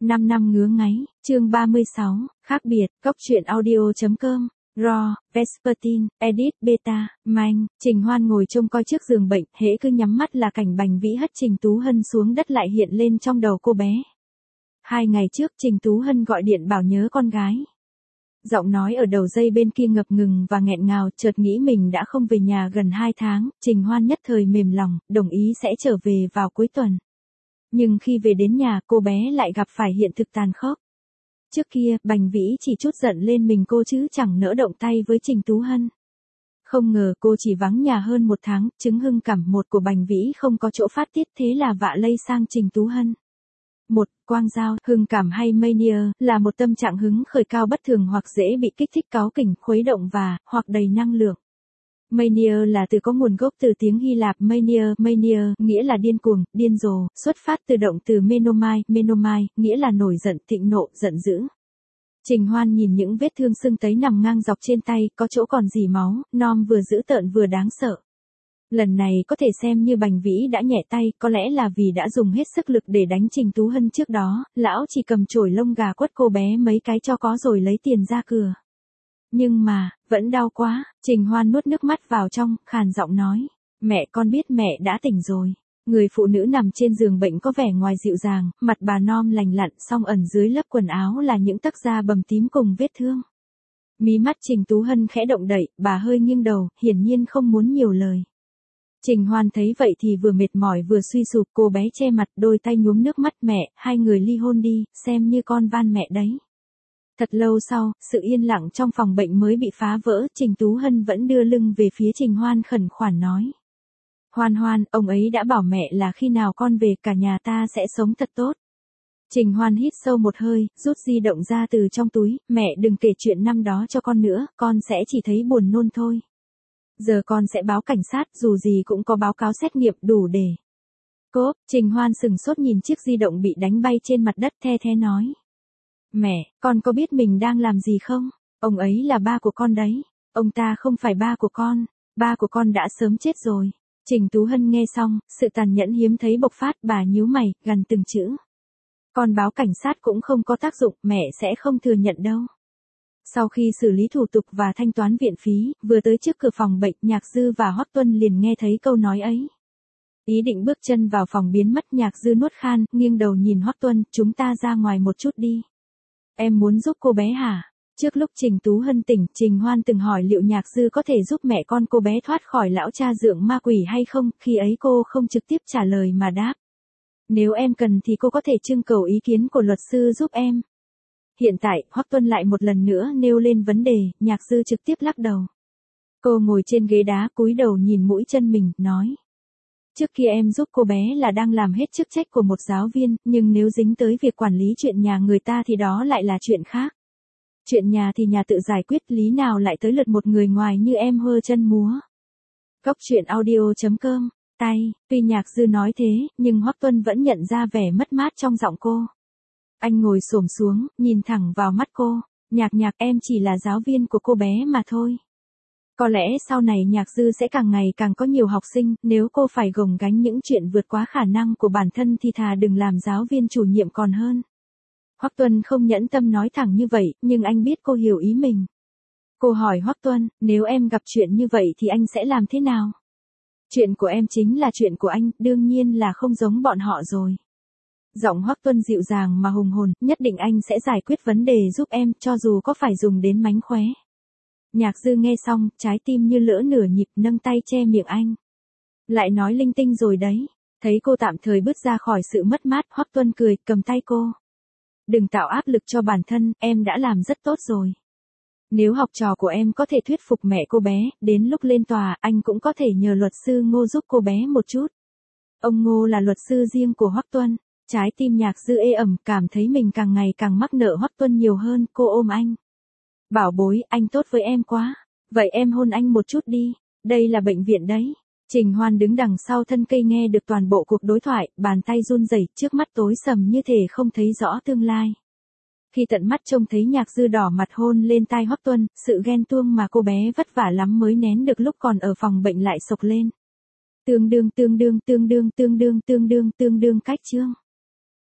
5 năm ngứa ngáy, chương 36, khác biệt, góc truyện audio.com, Raw, Vespertine, Edit, Beta, Manh, Trình Hoan ngồi trông coi trước giường bệnh, hễ cứ nhắm mắt là cảnh Bành Vĩ hất Trình Tú Hân xuống đất lại hiện lên trong đầu cô bé. 2 ngày trước Trình Tú Hân gọi điện bảo nhớ con gái. Giọng nói ở đầu dây bên kia ngập ngừng và nghẹn ngào, chợt nghĩ mình đã không về nhà gần 2 tháng, Trình Hoan nhất thời mềm lòng, đồng ý sẽ trở về vào cuối tuần. Nhưng khi về đến nhà, cô bé lại gặp phải hiện thực tàn khốc. Trước kia, Bành Vĩ chỉ trút giận lên mình cô chứ chẳng nỡ động tay với Trình Tú Hân. Không ngờ cô chỉ vắng nhà hơn 1 tháng, chứng hưng cảm một của Bành Vĩ không có chỗ phát tiết, thế là vạ lây sang Trình Tú Hân. Quang giao, hưng cảm hay mania, là một tâm trạng hứng khởi cao bất thường hoặc dễ bị kích thích cáu kỉnh, khuấy động hoặc đầy năng lượng. Mania là từ có nguồn gốc từ tiếng Hy Lạp mania, nghĩa là điên cuồng, điên rồ, xuất phát từ động từ menomai, nghĩa là nổi giận, thịnh nộ, giận dữ. Trình Hoan nhìn những vết thương sưng tấy nằm ngang dọc trên tay, có chỗ còn rỉ máu, non vừa dữ tợn vừa đáng sợ. Lần này có thể xem như Bành Vĩ đã nhẹ tay, có lẽ là vì đã dùng hết sức lực để đánh Trình Tú Hân trước đó, lão chỉ cầm chổi lông gà quất cô bé mấy cái cho có rồi lấy tiền ra cửa. Nhưng mà, vẫn đau quá, Trình Hoan nuốt nước mắt vào trong, khàn giọng nói, mẹ con biết mẹ đã tỉnh rồi. Người phụ nữ nằm trên giường bệnh có vẻ ngoài dịu dàng, mặt bà non lành lặn, song ẩn dưới lớp quần áo là những tấc da bầm tím cùng vết thương. Mí mắt Trình Tú Hân khẽ động đậy, bà hơi nghiêng đầu, hiển nhiên không muốn nhiều lời. Trình Hoan thấy vậy thì vừa mệt mỏi vừa suy sụp, cô bé che mặt, đôi tay nhuốm nước mắt, mẹ, hai người ly hôn đi, xem như con van mẹ đấy. Thật lâu sau, sự yên lặng trong phòng bệnh mới bị phá vỡ, Trình Tú Hân vẫn đưa lưng về phía Trình Hoan khẩn khoản nói. Hoan, ông ấy đã bảo mẹ là khi nào con về cả nhà ta sẽ sống thật tốt. Trình Hoan hít sâu một hơi, rút di động ra từ trong túi, mẹ đừng kể chuyện năm đó cho con nữa, con sẽ chỉ thấy buồn nôn thôi. Giờ con sẽ báo cảnh sát, dù gì cũng có báo cáo xét nghiệm đủ để. Cốp, Trình Hoan sừng sốt nhìn chiếc di động bị đánh bay trên mặt đất, the nói. Mẹ, con có biết mình đang làm gì không? Ông ấy là ba của con đấy. Ông ta không phải ba của con đã sớm chết rồi. Trình Tú Hân nghe xong, sự tàn nhẫn hiếm thấy bộc phát, bà nhíu mày, gằn từng chữ. Con báo cảnh sát cũng không có tác dụng, mẹ sẽ không thừa nhận đâu. Sau khi xử lý thủ tục và thanh toán viện phí, vừa tới trước cửa phòng bệnh, Nhạc Dư và Hoắc Tuân liền nghe thấy câu nói ấy. Ý định bước chân vào phòng biến mất, Nhạc Dư nuốt khan, nghiêng đầu nhìn Hoắc Tuân, chúng ta ra ngoài một chút đi. Em muốn giúp cô bé hả? Trước lúc Trình Tú Hân tỉnh, Trình Hoan từng hỏi liệu Nhạc Dư có thể giúp mẹ con cô bé thoát khỏi lão cha dượng ma quỷ hay không, khi ấy cô không trực tiếp trả lời mà đáp. Nếu em cần thì cô có thể trưng cầu ý kiến của luật sư giúp em. Hiện tại, Hoắc Tuân lại một lần nữa nêu lên vấn đề, Nhạc Dư trực tiếp lắc đầu. Cô ngồi trên ghế đá cúi đầu nhìn mũi chân mình, nói. Trước kia em giúp cô bé là đang làm hết chức trách của một giáo viên, nhưng nếu dính tới việc quản lý chuyện nhà người ta thì đó lại là chuyện khác. Chuyện nhà thì nhà tự giải quyết, lý nào lại tới lượt một người ngoài như em hơ chân múa. Góc truyện audio.com, tuy Nhạc Dư nói thế, nhưng Hoắc Tuân vẫn nhận ra vẻ mất mát trong giọng cô. Anh ngồi xổm xuống, nhìn thẳng vào mắt cô, Nhạc, em chỉ là giáo viên của cô bé mà thôi. Có lẽ sau này Nhạc Dư sẽ càng ngày càng có nhiều học sinh, nếu cô phải gồng gánh những chuyện vượt quá khả năng của bản thân thì thà đừng làm giáo viên chủ nhiệm còn hơn. Hoắc Tuân không nhẫn tâm nói thẳng như vậy, nhưng anh biết cô hiểu ý mình. Cô hỏi Hoắc Tuân, nếu em gặp chuyện như vậy thì anh sẽ làm thế nào? Chuyện của em chính là chuyện của anh, đương nhiên là không giống bọn họ rồi. Giọng Hoắc Tuân dịu dàng mà hùng hồn, nhất định anh sẽ giải quyết vấn đề giúp em, cho dù có phải dùng đến mánh khóe. Nhạc Dư nghe xong, trái tim như lỡ nửa nhịp, nâng tay che miệng anh. Lại nói linh tinh rồi đấy. Thấy cô tạm thời bứt ra khỏi sự mất mát, Hoắc Tuân cười, cầm tay cô. Đừng tạo áp lực cho bản thân, em đã làm rất tốt rồi. Nếu học trò của em có thể thuyết phục mẹ cô bé, đến lúc lên tòa, anh cũng có thể nhờ luật sư Ngô giúp cô bé một chút. Ông Ngô là luật sư riêng của Hoắc Tuân. Trái tim Nhạc Dư ê ẩm, cảm thấy mình càng ngày càng mắc nợ Hoắc Tuân nhiều hơn, cô ôm anh. Bảo bối, anh tốt với em quá. Vậy em hôn anh một chút đi, đây là bệnh viện đấy. Trình Hoan đứng đằng sau thân cây nghe được toàn bộ cuộc đối thoại, bàn tay run rẩy, trước mắt tối sầm như thể không thấy rõ tương lai. Khi tận mắt trông thấy Nhạc Dư đỏ mặt hôn lên tai Hoắc Tuân, sự ghen tuông mà cô bé vất vả lắm mới nén được lúc còn ở phòng bệnh lại sộc lên. Tương đương cách chương.